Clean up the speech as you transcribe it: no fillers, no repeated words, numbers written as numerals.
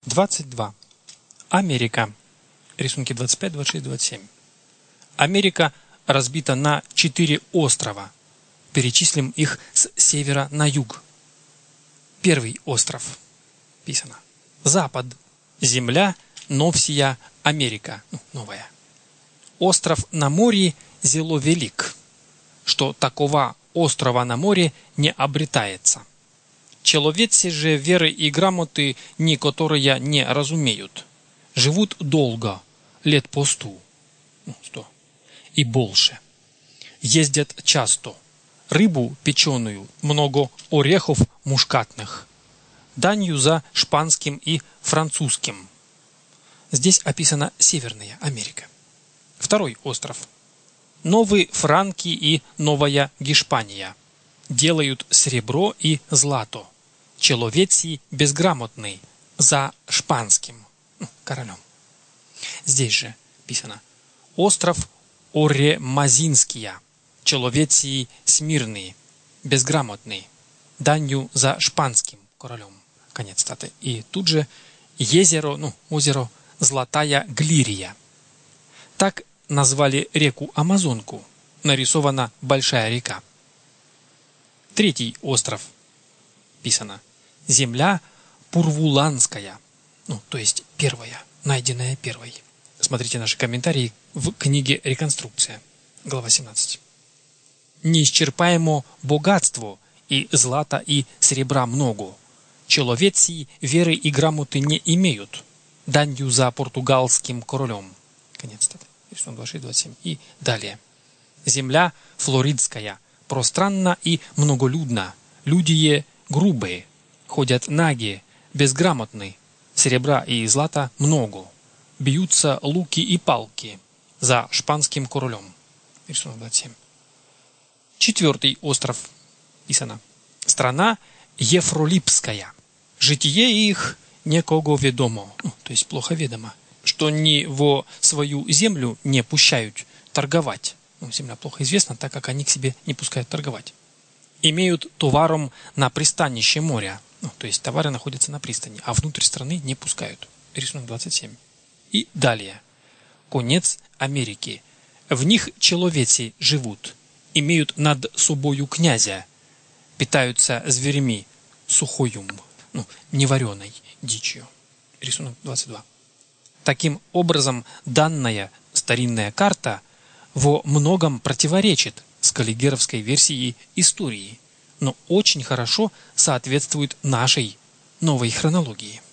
22. Америка. Рисунки 25, 26, 27. Америка разбита на 4 острова. Перечислим их с севера на юг. Первый остров. Писано. Запад. Земля, Новсия, Америка. Новая. Остров на море зело велик, что такого острова на море не обретается. Человецы же веры и грамоты, некоторые не разумеют. Живут долго, лет по 100 и больше. Ездят часто. Рыбу печеную, много орехов мушкатных. Данью за шпанским и французским. Здесь описана Северная Америка. Второй остров. Новые Франки и Новая Гешпания. Делают серебро и злато. Человецы безграмотный, за шпанским королем. Здесь же писано. Остров Оремазинския. Человецы смирные, безграмотные. Данью за шпанским королем. Конец статы. И тут же озеро Золотая Глирия. Так назвали реку Амазонку. Нарисована большая река. Третий остров. Писано. Земля Пурвуланская. То есть первая, найденная первой. Смотрите наши комментарии в книге «Реконструкция». Глава 17. Неисчерпаемо богатство, и злата, и серебра много. Человецы веры и грамоты не имеют. Данью за португалским королем. Конец статы. 26-27. И далее. Земля флоридская. Пространна и многолюдна. Люди грубые. Ходят наги, безграмотны. Серебра и злата много. Бьются луки и палки. За шпанским королем. 27. Четвертый остров. Писано. Страна Ефролипская. Житие их некого ведомо. То есть плохо ведомо. Что ни во свою землю не пущают торговать. Земля плохо известна, так как они к себе не пускают торговать. Имеют товаром на пристанище моря. То есть товары находятся на пристани, а внутрь страны не пускают. Рисунок 27. И далее. Конец Америки. В них человецы живут. Имеют над собою князя. Питаются зверями сухоюм, невареной дичью. Рисунок 22. Таким образом, данная старинная карта во многом противоречит скаллигеровской версии истории, но очень хорошо соответствует нашей новой хронологии.